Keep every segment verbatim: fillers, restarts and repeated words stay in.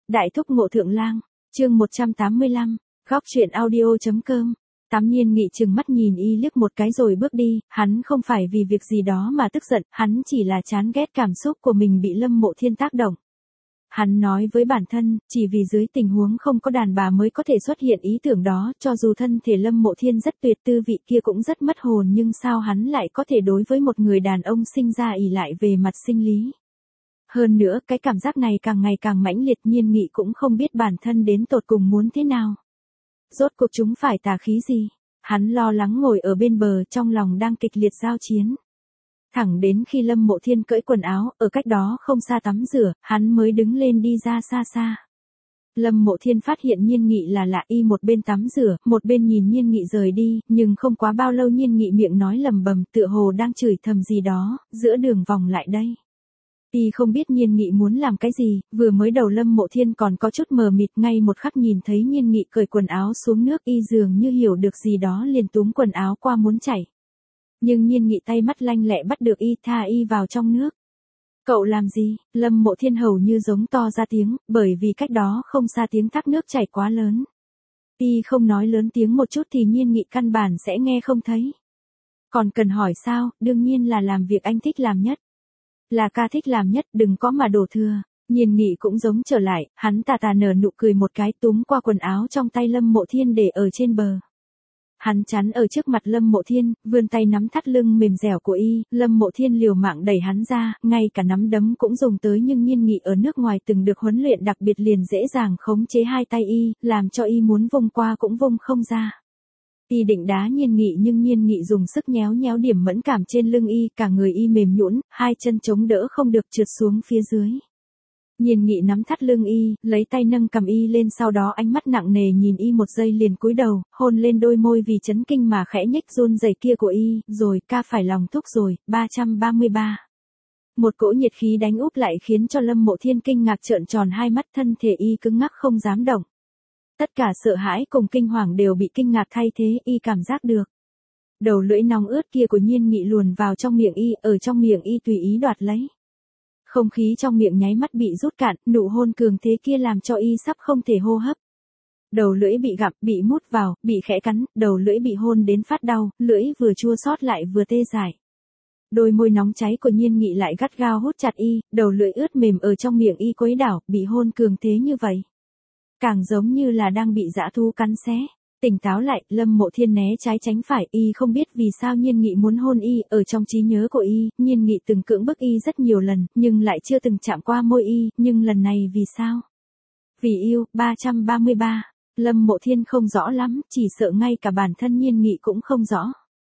Đại thúc ngộ thượng lang, chương một trăm tám mươi lăm, góc truyện audio.com. Tám Nhiên Nghị trừng mắt nhìn y liếc một cái rồi bước đi, hắn không phải vì việc gì đó mà tức giận, hắn chỉ là chán ghét cảm xúc của mình bị Lâm Mộ Thiên tác động. Hắn nói với bản thân, chỉ vì dưới tình huống không có đàn bà mới có thể xuất hiện ý tưởng đó, cho dù thân thể Lâm Mộ Thiên rất tuyệt, tư vị kia cũng rất mất hồn, nhưng sao hắn lại có thể đối với một người đàn ông sinh ra ỷ lại về mặt sinh lý. Hơn nữa, cái cảm giác này càng ngày càng mãnh liệt, Nhiên Nghị cũng không biết bản thân đến tột cùng muốn thế nào. Rốt cuộc chúng phải tà khí gì? Hắn lo lắng ngồi ở bên bờ, trong lòng đang kịch liệt giao chiến. Thẳng đến khi Lâm Mộ Thiên cởi quần áo, ở cách đó không xa tắm rửa, hắn mới đứng lên đi ra xa xa. Lâm Mộ Thiên phát hiện Nhiên Nghị là lạ, y một bên tắm rửa, một bên nhìn Nhiên Nghị rời đi, nhưng không quá bao lâu Nhiên Nghị miệng nói lầm bầm, tựa hồ đang chửi thầm gì đó, giữa đường vòng lại đây. Y không biết Nhiên Nghị muốn làm cái gì, vừa mới đầu Lâm Mộ Thiên còn có chút mờ mịt, ngay một khắc nhìn thấy Nhiên Nghị cởi quần áo xuống nước, y dường như hiểu được gì đó liền túm quần áo qua muốn chảy. Nhưng Nhiên Nghị tay mắt lanh lẹ bắt được y, tha y vào trong nước. Cậu làm gì? Lâm Mộ Thiên hầu như giống to ra tiếng, bởi vì cách đó không xa tiếng thác nước chảy quá lớn. Y không nói lớn tiếng một chút thì Nhiên Nghị căn bản sẽ nghe không thấy. Còn cần hỏi sao, đương nhiên là làm việc anh thích làm nhất. Là ca thích làm nhất, đừng có mà đổ thừa. Nhiên Nghị cũng giống trở lại, hắn tà tà nở nụ cười một cái, túm qua quần áo trong tay Lâm Mộ Thiên để ở trên bờ. Hắn chắn ở trước mặt Lâm Mộ Thiên, vươn tay nắm thắt lưng mềm dẻo của y, Lâm Mộ Thiên liều mạng đẩy hắn ra, ngay cả nắm đấm cũng dùng tới, nhưng Nhiên Nghị ở nước ngoài từng được huấn luyện đặc biệt liền dễ dàng khống chế hai tay y, làm cho y muốn vung qua cũng vung không ra. Y định đá Nhiên Nghị nhưng Nhiên Nghị dùng sức nhéo nhéo điểm mẫn cảm trên lưng y, cả người y mềm nhũn, hai chân chống đỡ không được trượt xuống phía dưới. Nhiên Nghị nắm thắt lưng y, lấy tay nâng cầm y lên, sau đó ánh mắt nặng nề nhìn y một giây liền cúi đầu, hôn lên đôi môi vì chấn kinh mà khẽ nhếch run rẩy kia của y, rồi ca phải lòng thúc rồi, ba trăm ba mươi ba. Một cỗ nhiệt khí đánh úp lại khiến cho Lâm Mộ Thiên kinh ngạc trợn tròn hai mắt, thân thể y cứng ngắc không dám động. Tất cả sợ hãi cùng kinh hoàng đều bị kinh ngạc thay thế, y cảm giác được. Đầu lưỡi nóng ướt kia của Nhiên Nghị luồn vào trong miệng y, ở trong miệng y tùy ý đoạt lấy. Không khí trong miệng nháy mắt bị rút cạn, nụ hôn cường thế kia làm cho y sắp không thể hô hấp. Đầu lưỡi bị gặm, bị mút vào, bị khẽ cắn, đầu lưỡi bị hôn đến phát đau, lưỡi vừa chua xót lại vừa tê dại. Đôi môi nóng cháy của Nhiên Nghị lại gắt gao hút chặt y, đầu lưỡi ướt mềm ở trong miệng y quấy đảo, bị hôn cường thế như vậy. Càng giống như là đang bị dã thú cắn xé. Tỉnh táo lại, Lâm Mộ Thiên né trái tránh phải, y không biết vì sao Nhiên Nghị muốn hôn y, ở trong trí nhớ của y, Nhiên Nghị từng cưỡng bức y rất nhiều lần, nhưng lại chưa từng chạm qua môi y, nhưng lần này vì sao? Vì yêu, ba trăm ba mươi ba. Lâm Mộ Thiên không rõ lắm, chỉ sợ ngay cả bản thân Nhiên Nghị cũng không rõ.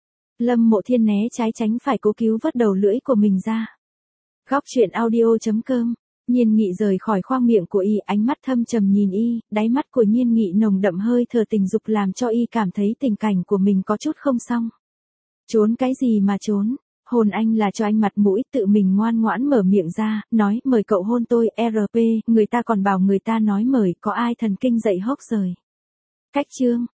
Lâm Mộ Thiên né trái tránh phải cố cứu vớt đầu lưỡi của mình ra. Góc truyện audio.com. Nhiên Nghị rời khỏi khoang miệng của y, ánh mắt thâm trầm nhìn y, đáy mắt của Nhiên Nghị nồng đậm hơi thở tình dục làm cho y cảm thấy tình cảnh của mình có chút không xong. Trốn cái gì mà trốn, hôn anh là cho anh mặt mũi, tự mình ngoan ngoãn mở miệng ra, nói mời cậu hôn tôi, R P, người ta còn bảo người ta nói mời, có ai thần kinh dậy hốc rời. Cách chương,